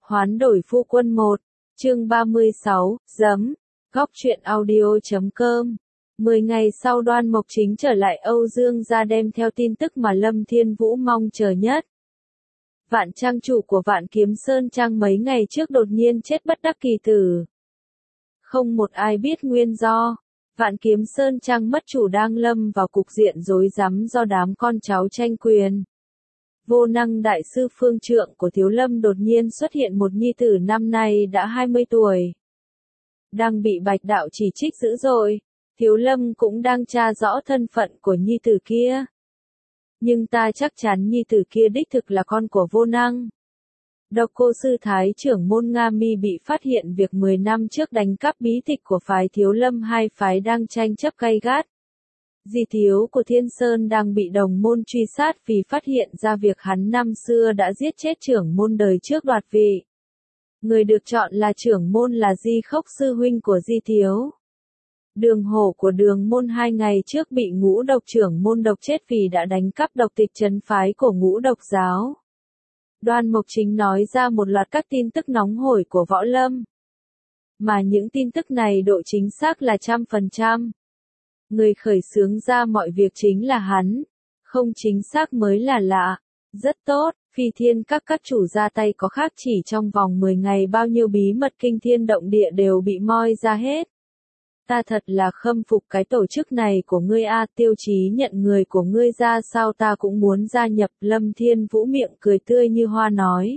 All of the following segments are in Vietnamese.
Hoán đổi phu quân 1, chương 36, giấm, góc truyện audio.com. 10 ngày sau Đoan Mộc Chính trở lại Âu Dương gia đem theo tin tức mà Lâm Thiên Vũ mong chờ nhất. Vạn trang chủ của Vạn Kiếm Sơn Trang mấy ngày trước đột nhiên chết bất đắc kỳ tử. Không một ai biết nguyên do. Vạn Kiếm Sơn Trang mất chủ đang lâm vào cục diện rối rắm do đám con cháu tranh quyền. Vô năng đại sư phương trượng của Thiếu Lâm đột nhiên xuất hiện một nhi tử năm nay đã 20 tuổi. Đang bị Bạch Đạo chỉ trích dữ dội, Thiếu Lâm cũng đang tra rõ thân phận của nhi tử kia. Nhưng ta chắc chắn nhi tử kia đích thực là con của vô năng. Độc Cô Sư Thái trưởng môn Nga Mi bị phát hiện việc 10 năm trước đánh cắp bí tịch của phái Thiếu Lâm, hai phái đang tranh chấp gay gắt. Di thiếu của Thiên Sơn đang bị đồng môn truy sát vì phát hiện ra việc hắn năm xưa đã giết chết trưởng môn đời trước đoạt vị. Người được chọn là trưởng môn là Di Khốc sư huynh của Di thiếu. Đường hổ của đường môn 2 ngày trước bị Ngũ Độc trưởng môn độc chết vì đã đánh cắp độc tịch trấn phái của Ngũ Độc giáo. Đoan Mộc Chính nói ra một loạt các tin tức nóng hổi của võ lâm. Mà những tin tức này độ chính xác là 100%. Người khởi xướng ra mọi việc chính là hắn. Không chính xác mới là lạ. Rất tốt, Phi Thiên các chủ ra tay có khác, chỉ trong vòng 10 ngày bao nhiêu bí mật kinh thiên động địa đều bị moi ra hết. Ta thật là khâm phục cái tổ chức này của ngươi a, Tiêu Chí nhận người của ngươi ra sao ta cũng muốn gia nhập. Lâm Thiên Vũ miệng cười tươi như hoa nói.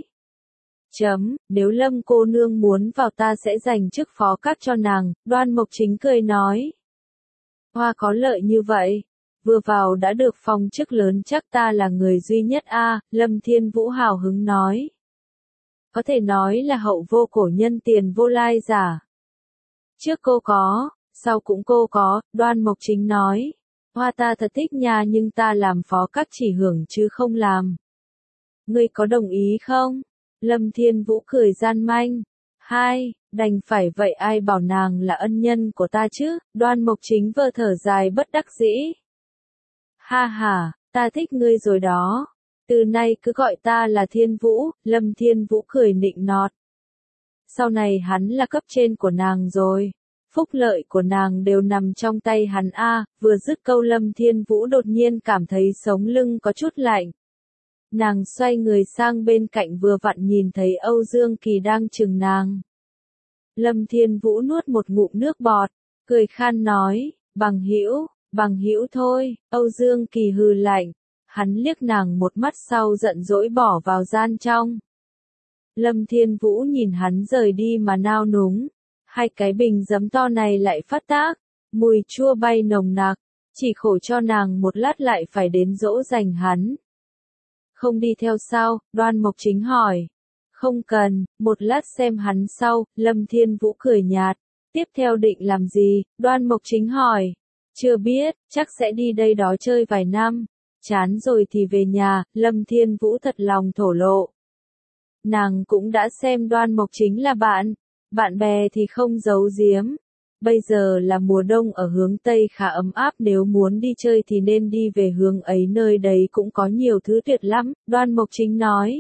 Nếu Lâm cô nương muốn vào ta sẽ dành chức phó các cho nàng, Đoan Mộc Chính cười nói. Hoa có lợi như vậy, vừa vào đã được phong chức lớn chắc ta là người duy nhất a, Lâm Thiên Vũ hào hứng nói. Có thể nói là hậu vô cổ nhân tiền vô lai giả. Trước cô có, sau cũng cô có, Đoan Mộc Chính nói. Hoa ta thật thích nha, nhưng ta làm phó các chỉ hưởng chứ không làm. Ngươi có đồng ý không? Lâm Thiên Vũ cười gian manh. Đành phải vậy, ai bảo nàng là ân nhân của ta chứ? Đoan Mộc Chính vơ thở dài bất đắc dĩ. Ha ha, ta thích ngươi rồi đó. Từ nay cứ gọi ta là Thiên Vũ, Lâm Thiên Vũ cười nịnh nọt. Sau này hắn là cấp trên của nàng rồi. Phúc lợi của nàng đều nằm trong tay hắn a. Vừa dứt câu Lâm Thiên Vũ đột nhiên cảm thấy sống lưng có chút lạnh. Nàng xoay người sang bên cạnh vừa vặn nhìn thấy Âu Dương Kỳ đang chừng nàng. Lâm Thiên Vũ nuốt một ngụm nước bọt, cười khan nói, bằng hữu thôi. Âu Dương Kỳ hừ lạnh, hắn liếc nàng một mắt sau giận dỗi bỏ vào gian trong. Lâm Thiên Vũ nhìn hắn rời đi mà nao núng, hai cái bình giấm to này lại phát tác, mùi chua bay nồng nặc, chỉ khổ cho nàng một lát lại phải đến dỗ dành hắn. Không đi theo sao? Đoan Mộc Chính hỏi. Không cần, một lát xem hắn sau, Lâm Thiên Vũ cười nhạt. Tiếp theo định làm gì? Đoan Mộc Chính hỏi. Chưa biết, chắc sẽ đi đây đó chơi vài năm. Chán rồi thì về nhà, Lâm Thiên Vũ thật lòng thổ lộ. Nàng cũng đã xem Đoan Mộc Chính là bạn bè thì không giấu giếm. Bây giờ là mùa đông ở hướng Tây khá ấm áp, nếu muốn đi chơi thì nên đi về hướng ấy, nơi đấy cũng có nhiều thứ tuyệt lắm, Đoan Mộc Chính nói.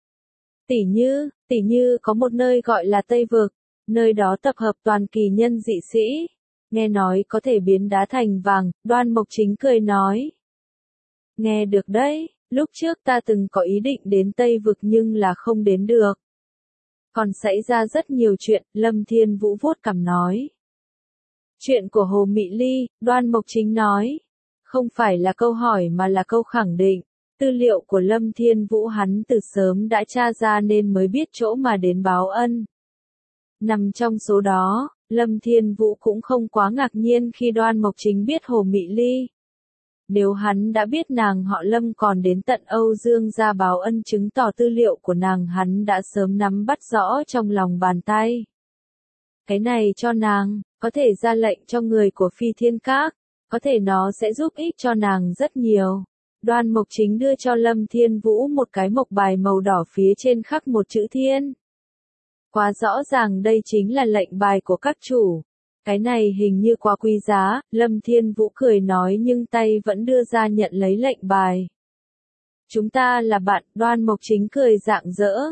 Tỉ như có một nơi gọi là Tây Vực, nơi đó tập hợp toàn kỳ nhân dị sĩ, nghe nói có thể biến đá thành vàng, Đoan Mộc Chính cười nói. Nghe được đấy, lúc trước ta từng có ý định đến Tây Vực nhưng là không đến được. Còn xảy ra rất nhiều chuyện, Lâm Thiên Vũ vuốt cằm nói. Chuyện của Hồ Mị Ly, Đoan Mộc Chính nói. Không phải là câu hỏi mà là câu khẳng định. Tư liệu của Lâm Thiên Vũ hắn từ sớm đã tra ra nên mới biết chỗ mà đến báo ân. Nằm trong số đó, Lâm Thiên Vũ cũng không quá ngạc nhiên khi Đoan Mộc Chính biết Hồ Mị Ly. Nếu hắn đã biết nàng họ Lâm còn đến tận Âu Dương gia báo ân, chứng tỏ tư liệu của nàng hắn đã sớm nắm bắt rõ trong lòng bàn tay. Cái này cho nàng, có thể ra lệnh cho người của Phi Thiên Các, có thể nó sẽ giúp ích cho nàng rất nhiều. Đoan Mộc Chính đưa cho Lâm Thiên Vũ một cái mộc bài màu đỏ, phía trên khắc một chữ Thiên. Quá rõ ràng đây chính là lệnh bài của các chủ. Cái này hình như quá quý giá, Lâm Thiên Vũ cười nói nhưng tay vẫn đưa ra nhận lấy lệnh bài. Chúng ta là bạn, Đoan Mộc Chính cười rạng rỡ.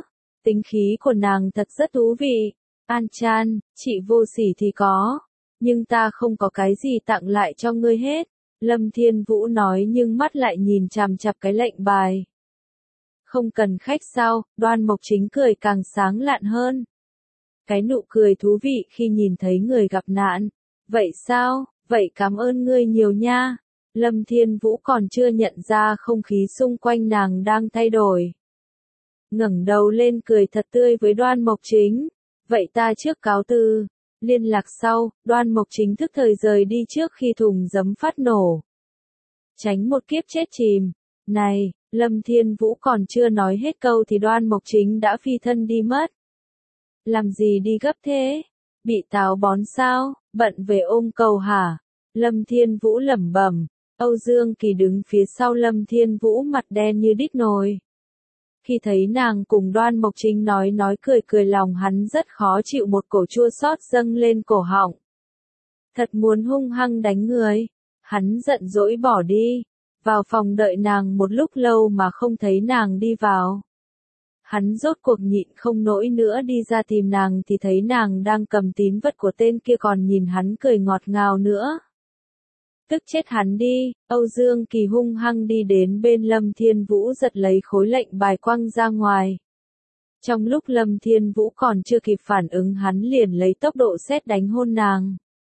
Tính khí của nàng thật rất thú vị. An Chan, chị vô sỉ thì có, nhưng ta không có cái gì tặng lại cho ngươi hết. Lâm Thiên Vũ nói nhưng mắt lại nhìn chằm chằm cái lệnh bài. Không cần khách sao, Đoan Mộc Chính cười càng sáng lạn hơn. Cái nụ cười thú vị khi nhìn thấy người gặp nạn. Vậy sao, vậy cảm ơn ngươi nhiều nha. Lâm Thiên Vũ còn chưa nhận ra không khí xung quanh nàng đang thay đổi. Ngẩng đầu lên cười thật tươi với Đoan Mộc Chính. Vậy ta trước cáo từ. Liên lạc sau, Đoan Mộc Chính thức thời rời đi trước khi thùng giấm phát nổ. Tránh một kiếp chết chìm. Này, Lâm Thiên Vũ còn chưa nói hết câu thì Đoan Mộc Chính đã phi thân đi mất. Làm gì đi gấp thế? Bị táo bón sao? Bận về ôm cầu hả? Lâm Thiên Vũ lẩm bẩm. Âu Dương Kỳ đứng phía sau Lâm Thiên Vũ mặt đen như đít nồi. Khi thấy nàng cùng Đoan Mộc Chính nói cười lòng hắn rất khó chịu, một cổ chua xót dâng lên cổ họng. Thật muốn hung hăng đánh người. Hắn giận dỗi bỏ đi. Vào phòng đợi nàng một lúc lâu mà không thấy nàng đi vào. Hắn rốt cuộc nhịn không nổi nữa đi ra tìm nàng thì thấy nàng đang cầm tín vật của tên kia còn nhìn hắn cười ngọt ngào nữa. Tức chết hắn đi, Âu Dương Kỳ hung hăng đi đến bên Lâm Thiên Vũ giật lấy khối lệnh bài quăng ra ngoài. Trong lúc Lâm Thiên Vũ còn chưa kịp phản ứng hắn liền lấy tốc độ sét đánh hôn nàng.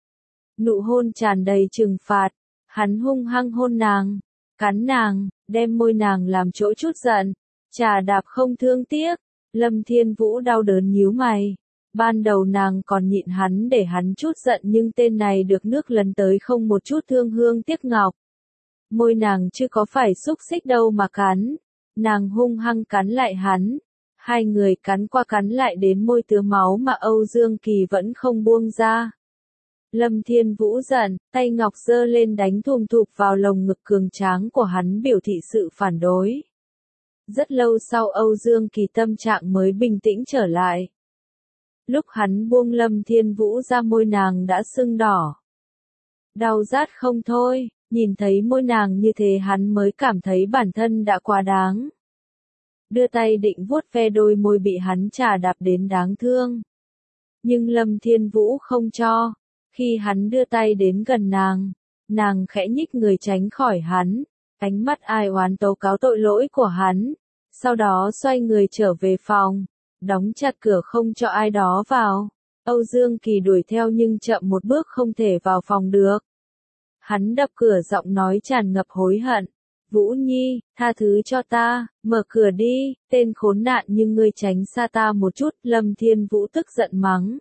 Nụ hôn tràn đầy trừng phạt, hắn hung hăng hôn nàng, cắn nàng, đem môi nàng làm chỗ chút giận, chà đạp không thương tiếc. Lâm Thiên Vũ đau đớn nhíu mày. Ban đầu nàng còn nhịn hắn để hắn chút giận nhưng tên này được nước lần tới không một chút thương hương tiếc ngọc. Môi nàng chứ có phải xúc xích đâu mà cắn. Nàng hung hăng cắn lại hắn. Hai người cắn qua cắn lại đến môi tứa máu mà Âu Dương Kỳ vẫn không buông ra. Lâm Thiên Vũ giận, tay ngọc giơ lên đánh thùm thụp vào lồng ngực cường tráng của hắn biểu thị sự phản đối. Rất lâu sau Âu Dương Kỳ tâm trạng mới bình tĩnh trở lại. Lúc hắn buông Lâm Thiên Vũ ra môi nàng đã sưng đỏ. Đau rát không thôi, nhìn thấy môi nàng như thế hắn mới cảm thấy bản thân đã quá đáng. Đưa tay định vuốt ve đôi môi bị hắn chà đạp đến đáng thương. Nhưng Lâm Thiên Vũ không cho. Khi hắn đưa tay đến gần nàng khẽ nhích người tránh khỏi hắn, ánh mắt ai oán tố cáo tội lỗi của hắn. Sau đó xoay người trở về phòng, đóng chặt cửa không cho ai đó vào. Âu Dương Kỳ đuổi theo nhưng chậm một bước không thể vào phòng được. Hắn đập cửa giọng nói tràn ngập hối hận. Vũ Nhi, tha thứ cho ta, mở cửa đi, tên khốn nạn nhưng ngươi tránh xa ta một chút. Lâm Thiên Vũ tức giận mắng.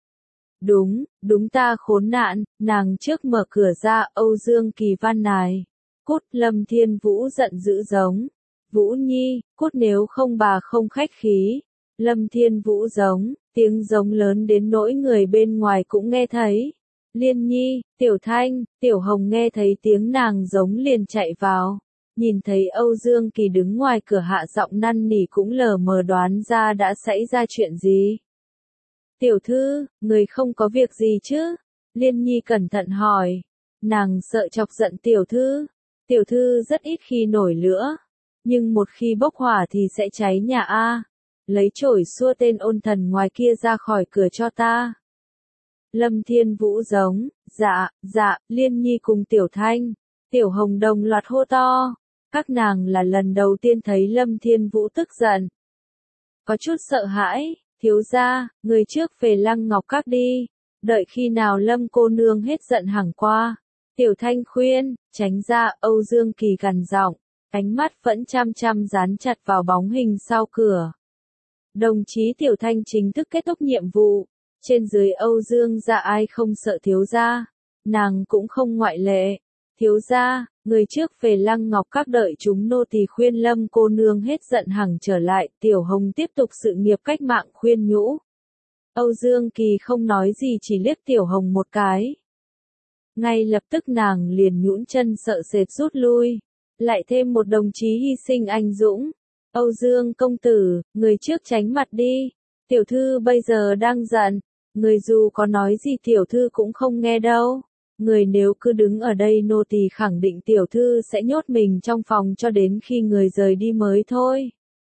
Đúng ta khốn nạn, nàng trước mở cửa ra. Âu Dương Kỳ van nài. Cút. Lâm Thiên Vũ giận dữ giống. Vũ Nhi, cút nếu không bà không khách khí. Lâm Thiên Vũ giống, tiếng giống lớn đến nỗi người bên ngoài cũng nghe thấy. Liên Nhi, Tiểu Thanh, Tiểu Hồng nghe thấy tiếng nàng giống liền chạy vào. Nhìn thấy Âu Dương Kỳ đứng ngoài cửa hạ giọng năn nỉ cũng lờ mờ đoán ra đã xảy ra chuyện gì. Tiểu thư, người không có việc gì chứ? Liên Nhi cẩn thận hỏi. Nàng sợ chọc giận tiểu thư. Tiểu thư rất ít khi nổi lửa. Nhưng một khi bốc hỏa thì sẽ cháy nhà a. Lấy chổi xua tên ôn thần ngoài kia ra khỏi cửa cho ta. Lâm Thiên Vũ giống, dạ, Liên Nhi cùng Tiểu Thanh, Tiểu Hồng đồng loạt hô to. Các nàng là lần đầu tiên thấy Lâm Thiên Vũ tức giận. Có chút sợ hãi, thiếu gia, người trước về Lăng Ngọc Các đi. Đợi khi nào Lâm cô nương hết giận hẳn qua. Tiểu Thanh khuyên, tránh ra. Âu Dương Kỳ gằn giọng, ánh mắt vẫn chăm chăm dán chặt vào bóng hình sau cửa. Đồng chí Tiểu Thanh chính thức kết thúc nhiệm vụ. Trên dưới Âu Dương gia ai không sợ thiếu gia. Nàng cũng không ngoại lệ. Thiếu gia, người trước về Lăng Ngọc Các đợi chúng nô tỳ khuyên Lâm cô nương hết giận hằng trở lại. Tiểu Hồng tiếp tục sự nghiệp cách mạng khuyên nhủ. Âu Dương Kỳ không nói gì chỉ liếc Tiểu Hồng một cái. Ngay lập tức nàng liền nhũn chân sợ sệt rút lui. Lại thêm một đồng chí hy sinh anh dũng. Âu Dương công tử, người trước tránh mặt đi. Tiểu thư bây giờ đang giận. Người dù có nói gì tiểu thư cũng không nghe đâu. Người nếu cứ đứng ở đây nô tỳ khẳng định tiểu thư sẽ nhốt mình trong phòng cho đến khi người rời đi mới thôi.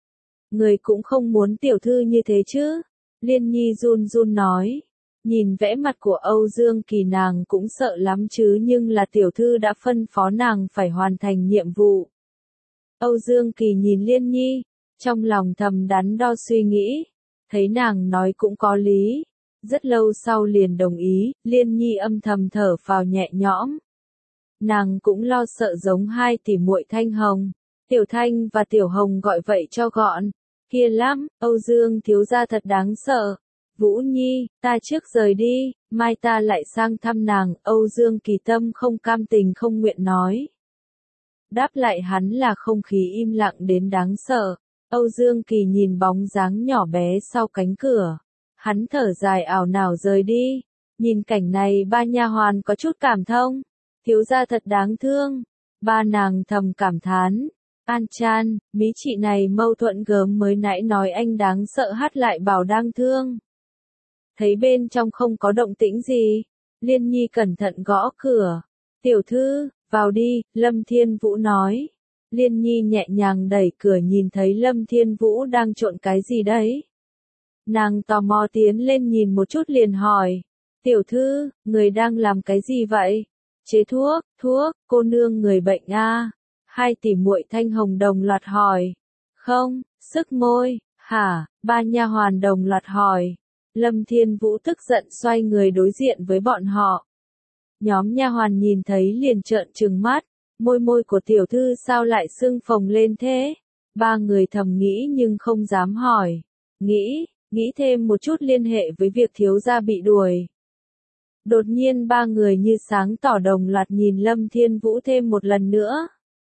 Người cũng không muốn tiểu thư như thế chứ? Liên Nhi run run nói. Nhìn vẻ mặt của Âu Dương Kỳ nàng cũng sợ lắm chứ, nhưng là tiểu thư đã phân phó nàng phải hoàn thành nhiệm vụ. Âu Dương Kỳ nhìn Liên Nhi, trong lòng thầm đắn đo suy nghĩ, thấy nàng nói cũng có lý. Rất lâu sau liền đồng ý, Liên Nhi âm thầm thở phào nhẹ nhõm. Nàng cũng lo sợ giống hai tỷ muội Thanh Hồng, Tiểu Thanh và Tiểu Hồng gọi vậy cho gọn. Kia lắm, Âu Dương thiếu gia thật đáng sợ. Vũ Nhi, ta trước rời đi, mai ta lại sang thăm nàng. Âu Dương Kỳ tâm không cam tình không nguyện nói. Đáp lại hắn là không khí im lặng đến đáng sợ. Âu Dương Kỳ nhìn bóng dáng nhỏ bé sau cánh cửa. Hắn thở dài ảo não rời đi. Nhìn cảnh này ba nha hoàn có chút cảm thông. Thiếu gia thật đáng thương. Ba nàng thầm cảm thán. An Chan, mỹ chị này mâu thuẫn gớm, mới nãy nói anh đáng sợ hát lại bảo đang thương. Thấy bên trong không có động tĩnh gì, Liên Nhi cẩn thận gõ cửa. Tiểu thư, vào đi, Lâm Thiên Vũ nói. Liên Nhi nhẹ nhàng đẩy cửa, nhìn thấy Lâm Thiên Vũ đang trộn cái gì đấy. Nàng tò mò tiến lên nhìn một chút liền hỏi. Tiểu thư, người đang làm cái gì vậy? Chế thuốc, cô nương người bệnh a. Hai tỷ muội Thanh Hồng đồng loạt hỏi. Không, sức môi, hả? Ba nha hoàn đồng loạt hỏi. Lâm Thiên Vũ tức giận xoay người đối diện với bọn họ. Nhóm nha hoàn nhìn thấy liền trợn trừng mắt. Môi của tiểu thư sao lại sưng phồng lên thế? Ba người thầm nghĩ nhưng không dám hỏi. Nghĩ thêm một chút liên hệ với việc thiếu gia bị đuổi. Đột nhiên ba người như sáng tỏ đồng loạt nhìn Lâm Thiên Vũ thêm một lần nữa.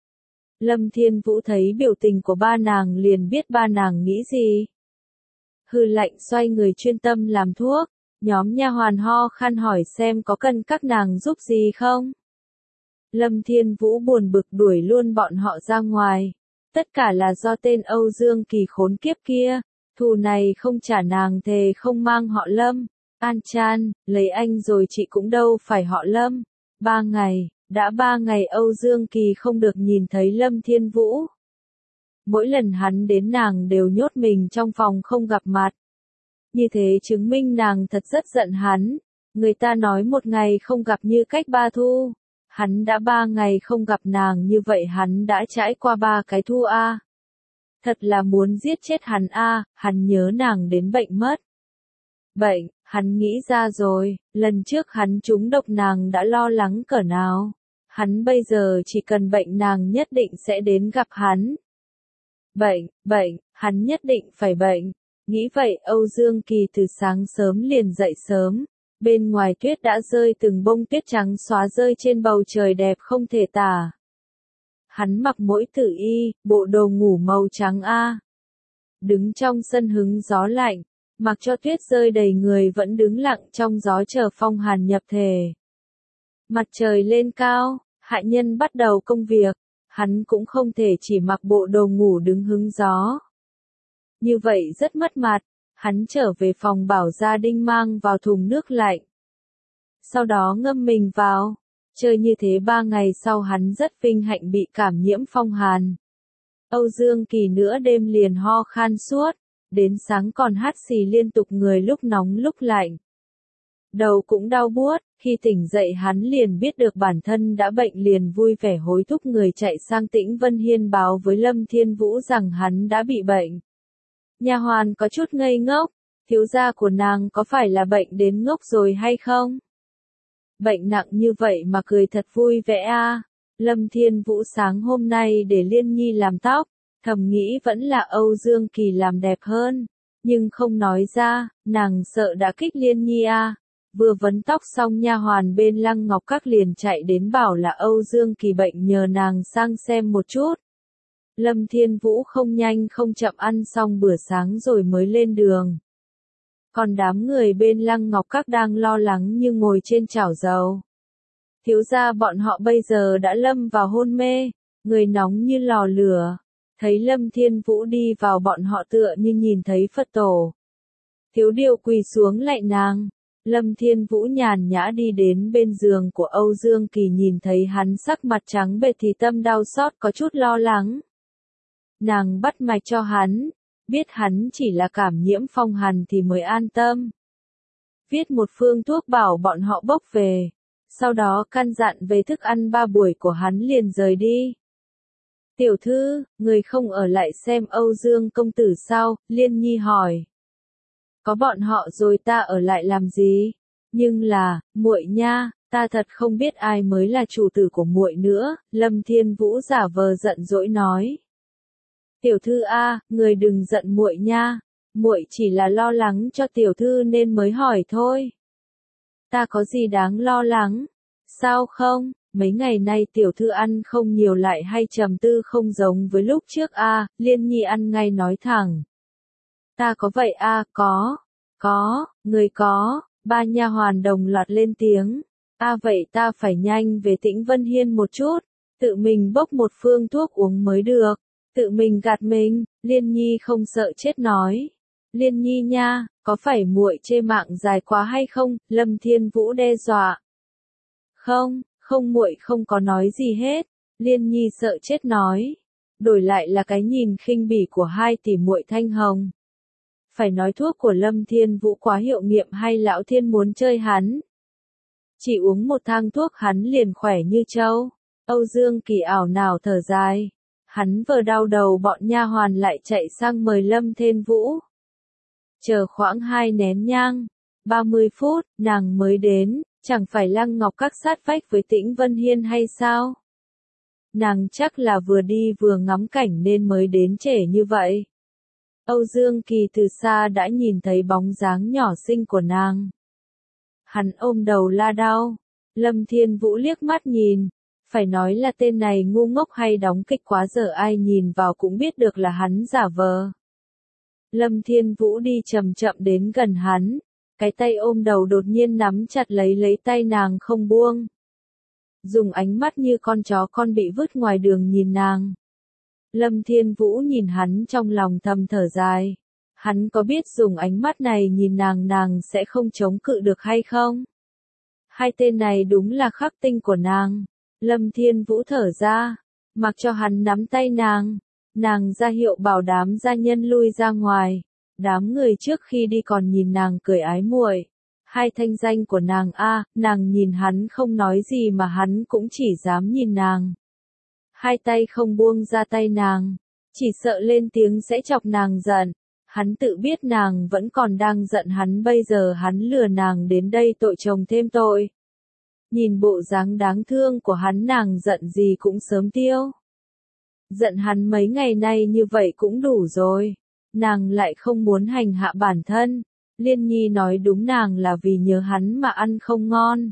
Lâm Thiên Vũ thấy biểu tình của ba nàng liền biết ba nàng nghĩ gì. Hừ lạnh xoay người chuyên tâm làm thuốc. Nhóm nha hoàn ho khan hỏi xem có cần các nàng giúp gì không. Lâm Thiên Vũ buồn bực đuổi luôn bọn họ ra ngoài. Tất cả là do tên Âu Dương Kỳ khốn kiếp kia. Thù này không trả nàng thề không mang họ Lâm. An Chan, lấy anh rồi chị cũng đâu phải họ Lâm. 3 ngày, đã 3 ngày Âu Dương Kỳ không được nhìn thấy Lâm Thiên Vũ. Mỗi lần hắn đến nàng đều nhốt mình trong phòng không gặp mặt. Như thế chứng minh nàng thật rất giận hắn. Người ta nói một ngày không gặp như cách 3 thu. Hắn đã 3 ngày không gặp nàng, như vậy hắn đã trải qua 3 cái thu a. Thật là muốn giết chết hắn a, hắn nhớ nàng đến bệnh mất. Bệnh, hắn nghĩ ra rồi, lần trước hắn trúng độc nàng đã lo lắng cỡ nào. Hắn bây giờ chỉ cần bệnh nàng nhất định sẽ đến gặp hắn. Bệnh, hắn nhất định phải bệnh. Nghĩ vậy Âu Dương Kỳ từ sáng sớm liền dậy sớm. Bên ngoài tuyết đã rơi từng bông tuyết trắng xóa rơi trên bầu trời đẹp không thể tả. Hắn mặc mỗi tử y, bộ đồ ngủ màu trắng a. Đứng trong sân hứng gió lạnh, mặc cho tuyết rơi đầy người vẫn đứng lặng trong gió chờ phong hàn nhập thể. Mặt trời lên cao, hạ nhân bắt đầu công việc, hắn cũng không thể chỉ mặc bộ đồ ngủ đứng hứng gió. Như vậy rất mất mặt, hắn trở về phòng bảo gia đình mang vào thùng nước lạnh. Sau đó ngâm mình vào, chơi như thế 3 ngày sau hắn rất vinh hạnh bị cảm nhiễm phong hàn. Âu Dương Kỳ nửa đêm liền ho khan suốt, đến sáng còn hắt xì liên tục, người lúc nóng lúc lạnh. Đầu cũng đau buốt, khi tỉnh dậy hắn liền biết được bản thân đã bệnh, liền vui vẻ hối thúc người chạy sang Tĩnh Vân Hiên báo với Lâm Thiên Vũ rằng hắn đã bị bệnh. Nha hoàn có chút ngây ngốc, thiếu gia của nàng có phải là bệnh đến ngốc rồi hay không? Bệnh nặng như vậy mà cười thật vui vẻ a. Lâm Thiên Vũ sáng hôm nay để Liên Nhi làm tóc, thầm nghĩ vẫn là Âu Dương Kỳ làm đẹp hơn, nhưng không nói ra, nàng sợ đã kích Liên Nhi a. Vừa vấn tóc xong nha hoàn bên Lăng Ngọc Các liền chạy đến bảo là Âu Dương Kỳ bệnh, nhờ nàng sang xem một chút. Lâm Thiên Vũ không nhanh không chậm ăn xong bữa sáng rồi mới lên đường. Còn đám người bên Lăng Ngọc Các đang lo lắng như ngồi trên chảo dầu. Thiếu gia bọn họ bây giờ đã lâm vào hôn mê, người nóng như lò lửa. Thấy Lâm Thiên Vũ đi vào, bọn họ tựa như nhìn thấy Phật tổ. Thiếu điều quỳ xuống lạy nàng. Lâm Thiên Vũ nhàn nhã đi đến bên giường của Âu Dương Kỳ, nhìn thấy hắn sắc mặt trắng bệch thì tâm đau xót có chút lo lắng. Nàng bắt mạch cho hắn, biết hắn chỉ là cảm nhiễm phong hàn thì mới an tâm. Viết một phương thuốc bảo bọn họ bốc về, sau đó căn dặn về thức ăn 3 buổi của hắn liền rời đi. Tiểu thư, người không ở lại xem Âu Dương công tử sao? Liên Nhi hỏi. Có bọn họ rồi ta ở lại làm gì? Nhưng là, muội nha, ta thật không biết ai mới là chủ tử của muội nữa, Lâm Thiên Vũ giả vờ giận dỗi nói. Tiểu thư a, người đừng giận muội nha, muội chỉ là lo lắng cho tiểu thư nên mới hỏi thôi. Ta có gì đáng lo lắng? Sao không? Mấy ngày nay tiểu thư ăn không nhiều lại hay trầm tư không giống với lúc trước a, Liên Nhi ăn ngay nói thẳng. Ta có vậy a, có, người có, 3 nha hoàn đồng loạt lên tiếng. Vậy ta phải nhanh về Tĩnh Vân Hiên một chút, tự mình bốc một phương thuốc uống mới được, tự mình gạt mình, Liên Nhi không sợ chết nói. Liên Nhi nha, có phải muội chê mạng dài quá hay không? Lâm Thiên Vũ đe dọa. Không muội không có nói gì hết, Liên Nhi sợ chết nói. Đổi lại là cái nhìn khinh bỉ của 2 tỷ muội Thanh Hồng. Phải nói thuốc của Lâm Thiên Vũ quá hiệu nghiệm hay lão thiên muốn chơi hắn? Chỉ uống một thang thuốc hắn liền khỏe như trâu. Âu Dương Kỳ ảo nào thở dài. Hắn vừa đau đầu bọn nha hoàn lại chạy sang mời Lâm Thiên Vũ. Chờ khoảng 2 nén nhang, 30 phút, nàng mới đến, chẳng phải Lăng Ngọc Các sát vách với Tĩnh Vân Hiên hay sao? Nàng chắc là vừa đi vừa ngắm cảnh nên mới đến trễ như vậy. Âu Dương Kỳ từ xa đã nhìn thấy bóng dáng nhỏ xinh của nàng. Hắn ôm đầu la đau. Lâm Thiên Vũ liếc mắt nhìn. Phải nói là tên này ngu ngốc hay đóng kịch quá dở, ai nhìn vào cũng biết được là hắn giả vờ. Lâm Thiên Vũ đi chậm chậm đến gần hắn. Cái tay ôm đầu đột nhiên nắm chặt lấy tay nàng không buông. Dùng ánh mắt như con chó con bị vứt ngoài đường nhìn nàng. Lâm Thiên Vũ nhìn hắn trong lòng thầm thở dài. Hắn có biết dùng ánh mắt này nhìn nàng sẽ không chống cự được hay không? 2 tên này đúng là khắc tinh của nàng. Lâm Thiên Vũ thở ra, mặc cho hắn nắm tay nàng. Nàng ra hiệu bảo đám gia nhân lui ra ngoài. Đám người trước khi đi còn nhìn nàng cười ái muội. 2 thanh danh của nàng nàng nhìn hắn không nói gì mà hắn cũng chỉ dám nhìn nàng. 2 tay không buông ra tay nàng, chỉ sợ lên tiếng sẽ chọc nàng giận. Hắn tự biết nàng vẫn còn đang giận hắn, bây giờ hắn lừa nàng đến đây tội chồng thêm tội. Nhìn bộ dáng đáng thương của hắn, nàng giận gì cũng sớm tiêu. Giận hắn mấy ngày nay như vậy cũng đủ rồi. Nàng lại không muốn hành hạ bản thân. Liên Nhi nói đúng, nàng là vì nhớ hắn mà ăn không ngon.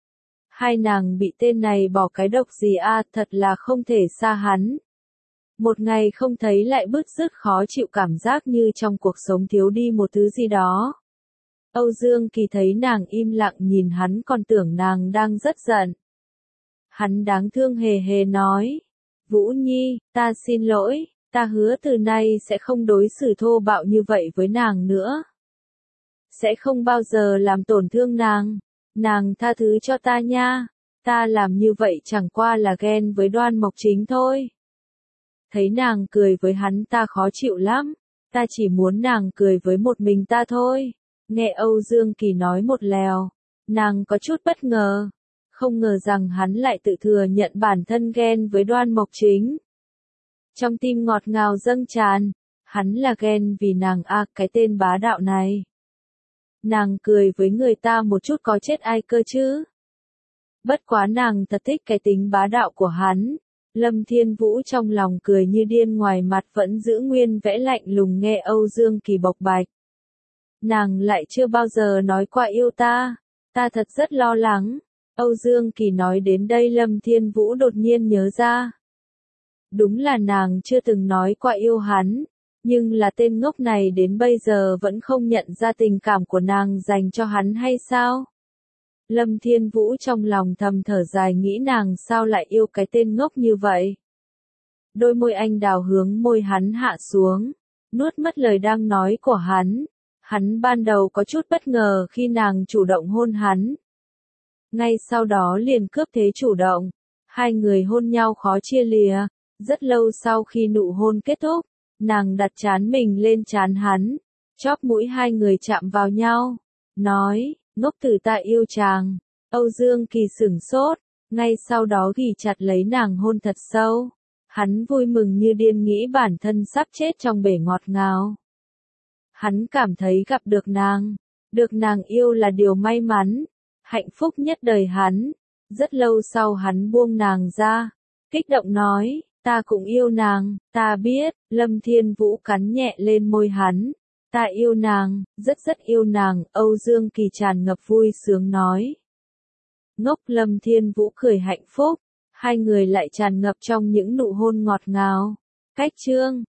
2 nàng bị tên này bỏ cái độc gì thật là không thể xa hắn. Một ngày không thấy lại bứt rứt khó chịu, cảm giác như trong cuộc sống thiếu đi một thứ gì đó. Âu Dương Kỳ thấy nàng im lặng nhìn hắn còn tưởng nàng đang rất giận. Hắn đáng thương hề hề nói. Vũ Nhi, ta xin lỗi, ta hứa từ nay sẽ không đối xử thô bạo như vậy với nàng nữa. Sẽ không bao giờ làm tổn thương nàng. Nàng tha thứ cho ta nha. Ta làm như vậy chẳng qua là ghen với Đoan Mộc Chính thôi. Thấy nàng cười với hắn ta khó chịu lắm. Ta chỉ muốn nàng cười với một mình ta thôi. Nghe Âu Dương Kỳ nói một lèo, nàng có chút bất ngờ. Không ngờ rằng hắn lại tự thừa nhận bản thân ghen với Đoan Mộc Chính. Trong tim ngọt ngào dâng tràn. Hắn là ghen vì nàng cái tên bá đạo này. Nàng cười với người ta một chút có chết ai cơ chứ. Bất quá nàng thật thích cái tính bá đạo của hắn. Lâm Thiên Vũ trong lòng cười như điên, ngoài mặt vẫn giữ nguyên vẻ lạnh lùng nghe Âu Dương Kỳ bộc bạch. Nàng lại chưa bao giờ nói qua yêu ta. Ta thật rất lo lắng. Âu Dương Kỳ nói đến đây Lâm Thiên Vũ đột nhiên nhớ ra. Đúng là nàng chưa từng nói qua yêu hắn. Nhưng là tên ngốc này đến bây giờ vẫn không nhận ra tình cảm của nàng dành cho hắn hay sao? Lâm Thiên Vũ trong lòng thầm thở dài, nghĩ nàng sao lại yêu cái tên ngốc như vậy? Đôi môi anh đào hướng môi hắn hạ xuống, nuốt mất lời đang nói của hắn. Hắn ban đầu có chút bất ngờ khi nàng chủ động hôn hắn. Ngay sau đó liền cướp thế chủ động. 2 người hôn nhau khó chia lìa. Rất lâu sau khi nụ hôn kết thúc, Nàng đặt trán mình lên trán hắn, chóp mũi hai người chạm vào nhau, nói, ngốc tử ta yêu chàng. Âu Dương Kỳ sửng sốt, ngay sau đó ghì chặt lấy nàng hôn thật sâu. Hắn vui mừng như điên nghĩ bản thân sắp chết trong bể ngọt ngào. Hắn cảm thấy gặp được nàng yêu là điều may mắn, hạnh phúc nhất đời hắn. Rất lâu sau hắn buông nàng ra, kích động nói, ta cũng yêu nàng, ta biết. Lâm Thiên Vũ cắn nhẹ lên môi hắn, ta yêu nàng, rất yêu nàng. Âu Dương Kỳ tràn ngập vui sướng nói. Ngốc. Lâm Thiên Vũ cười hạnh phúc, hai người lại tràn ngập trong những nụ hôn ngọt ngào. Cách chương